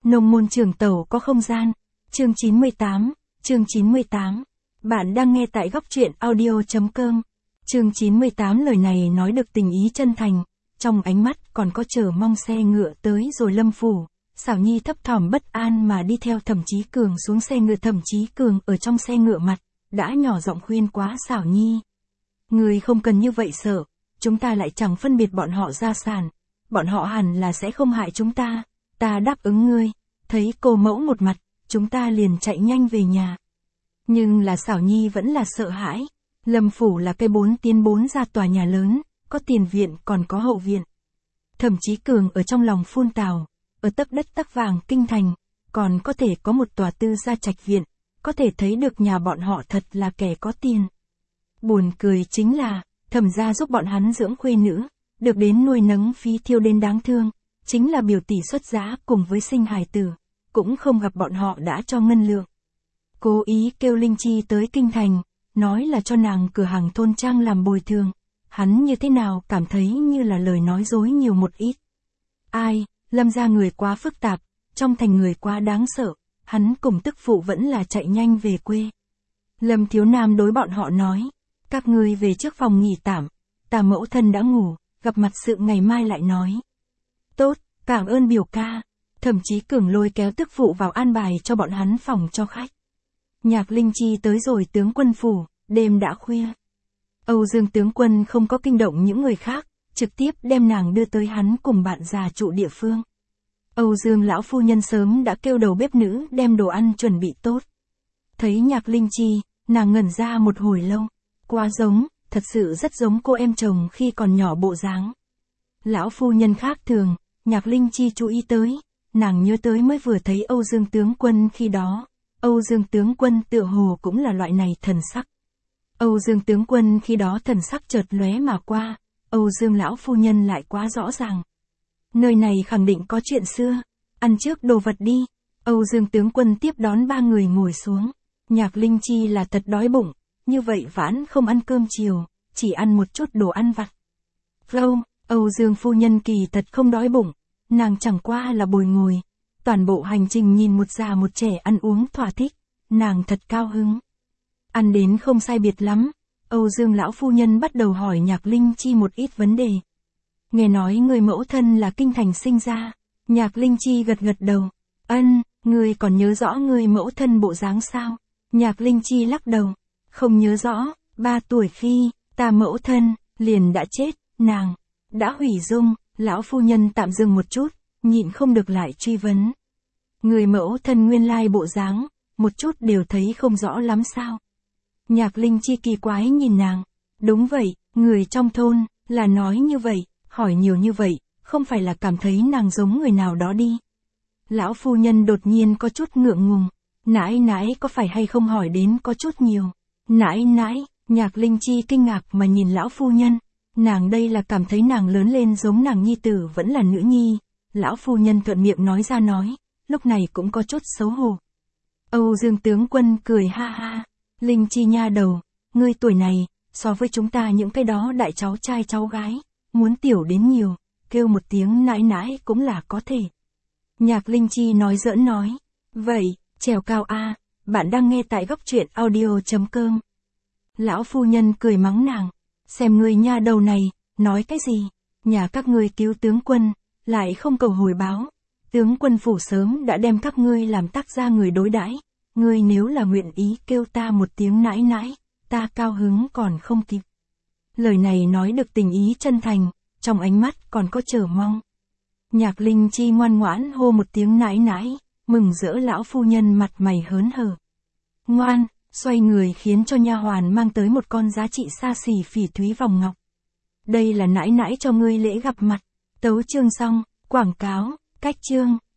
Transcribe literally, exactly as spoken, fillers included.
Nông môn trường tẩu có không gian. Chương chín mươi tám, chương chín mươi tám. Bạn đang nghe tại góc truyện audio chấm com. Chương chín mươi tám lời này nói được tình ý chân thành, trong ánh mắt còn có chờ mong xe ngựa tới rồi lâm phủ. Xảo Nhi thấp thỏm bất an mà đi theo Thẩm Chí Cường xuống xe ngựa. Thẩm Chí Cường ở trong xe ngựa mặt, đã nhỏ giọng khuyên quá Xảo Nhi. Người không cần như vậy sợ, chúng ta lại chẳng phân biệt bọn họ gia sản, bọn họ hẳn là sẽ không hại chúng ta, ta đáp ứng ngươi. Thấy cô mẫu một mặt, chúng ta liền chạy nhanh về nhà. Nhưng là Xảo Nhi vẫn là sợ hãi. Lâm phủ là cây bốn tiến bốn ra tòa nhà lớn, có tiền viện còn có hậu viện. Thẩm Chí Cường ở trong lòng phun tào, ở tấc đất tấc vàng kinh thành, còn có thể có một tòa tư gia trạch viện, có thể thấy được nhà bọn họ thật là kẻ có tiền. Buồn cười chính là, Thẩm gia giúp bọn hắn dưỡng khuê nữ, được đến nuôi nấng phí thiêu đến đáng thương, chính là biểu tỷ xuất giá cùng với sinh hài tử, cũng không gặp bọn họ đã cho ngân lượng. Cố ý kêu Linh Chi tới kinh thành, nói là cho nàng cửa hàng thôn trang làm bồi thường, hắn như thế nào cảm thấy như là lời nói dối nhiều một ít. Ai, Lâm gia người quá phức tạp, trong thành người quá đáng sợ, hắn cùng tức phụ vẫn là chạy nhanh về quê. Lâm Thiếu Nam đối bọn họ nói, các ngươi về trước phòng nghỉ tạm, ta mẫu thân đã ngủ, gặp mặt sự ngày mai lại nói. Tốt, cảm ơn biểu ca. Thẩm Chí Cường lôi kéo tức phụ vào an bài cho bọn hắn phòng cho khách. Nhạc Linh Chi tới rồi tướng quân phủ, đêm đã khuya. Âu Dương tướng quân không có kinh động những người khác, trực tiếp đem nàng đưa tới hắn cùng bạn già trụ địa phương. Âu Dương lão phu nhân sớm đã kêu đầu bếp nữ đem đồ ăn chuẩn bị tốt. Thấy Nhạc Linh Chi, nàng ngẩn ra một hồi lâu. Quá giống, thật sự rất giống cô em chồng khi còn nhỏ bộ dáng. Lão phu nhân khác thường, Nhạc Linh Chi chú ý tới, nàng nhớ tới mới vừa thấy Âu Dương tướng quân khi đó. Âu Dương tướng quân tựa hồ cũng là loại này thần sắc. Âu Dương tướng quân khi đó thần sắc chợt lóe mà qua, Âu Dương lão phu nhân lại quá rõ ràng. Nơi này khẳng định có chuyện xưa, ăn trước đồ vật đi. Âu Dương tướng quân tiếp đón ba người ngồi xuống. Nhạc Linh Chi là thật đói bụng, như vậy vãn không ăn cơm chiều, chỉ ăn một chút đồ ăn vặt. Râu, Âu Dương phu nhân kỳ thật không đói bụng, nàng chẳng qua là bồi ngồi. Toàn bộ hành trình nhìn một già một trẻ ăn uống thỏa thích, nàng thật cao hứng. Ăn đến không sai biệt lắm, Âu Dương lão phu nhân bắt đầu hỏi Nhạc Linh Chi một ít vấn đề. Nghe nói người mẫu thân là kinh thành sinh ra. Nhạc Linh Chi gật gật đầu. Ân, người còn nhớ rõ người mẫu thân bộ dáng sao? Nhạc Linh Chi lắc đầu. Không nhớ rõ, ba tuổi khi, ta mẫu thân, liền đã chết, nàng, đã hủy dung. Lão phu nhân tạm dừng một chút, nhịn không được lại truy vấn. Người mẫu thân nguyên lai bộ dáng, một chút đều thấy không rõ lắm sao? Nhạc Linh Chi kỳ quái nhìn nàng. Đúng vậy, người trong thôn, là nói như vậy, hỏi nhiều như vậy, không phải là cảm thấy nàng giống người nào đó đi. Lão phu nhân đột nhiên có chút ngượng ngùng. Nãi nãi có phải hay không hỏi đến có chút nhiều. Nãi nãi, Nhạc Linh Chi kinh ngạc mà nhìn lão phu nhân. Nàng đây là cảm thấy nàng lớn lên giống nàng nhi tử vẫn là nữ nhi. Lão phu nhân thuận miệng nói ra nói, lúc này cũng có chút xấu hổ. Âu Dương tướng quân cười ha ha. Linh Chi nha đầu, ngươi tuổi này, so với chúng ta những cái đó đại cháu trai cháu gái, muốn tiểu đến nhiều, kêu một tiếng nãi nãi cũng là có thể. Nhạc Linh Chi nói giỡn nói. Vậy, trèo cao a, bạn đang nghe tại góc truyện audio chấm com. Lão phu nhân cười mắng nàng. Xem ngươi nha đầu này, nói cái gì? Nhà các ngươi cứu tướng quân, lại không cầu hồi báo. Tướng quân phủ sớm đã đem các ngươi làm tác gia người đối đãi. Ngươi nếu là nguyện ý kêu ta một tiếng nãi nãi, ta cao hứng còn không kịp. Lời này nói được tình ý chân thành, trong ánh mắt còn có chờ mong. Nhạc Linh Chi ngoan ngoãn hô một tiếng nãi nãi, mừng rỡ lão phu nhân mặt mày hớn hở. Ngoan, xoay người khiến cho nha hoàn mang tới một con giá trị xa xỉ phỉ thúy vòng ngọc. Đây là nãi nãi cho ngươi lễ gặp mặt. Tấu chương xong, quảng cáo, cách chương.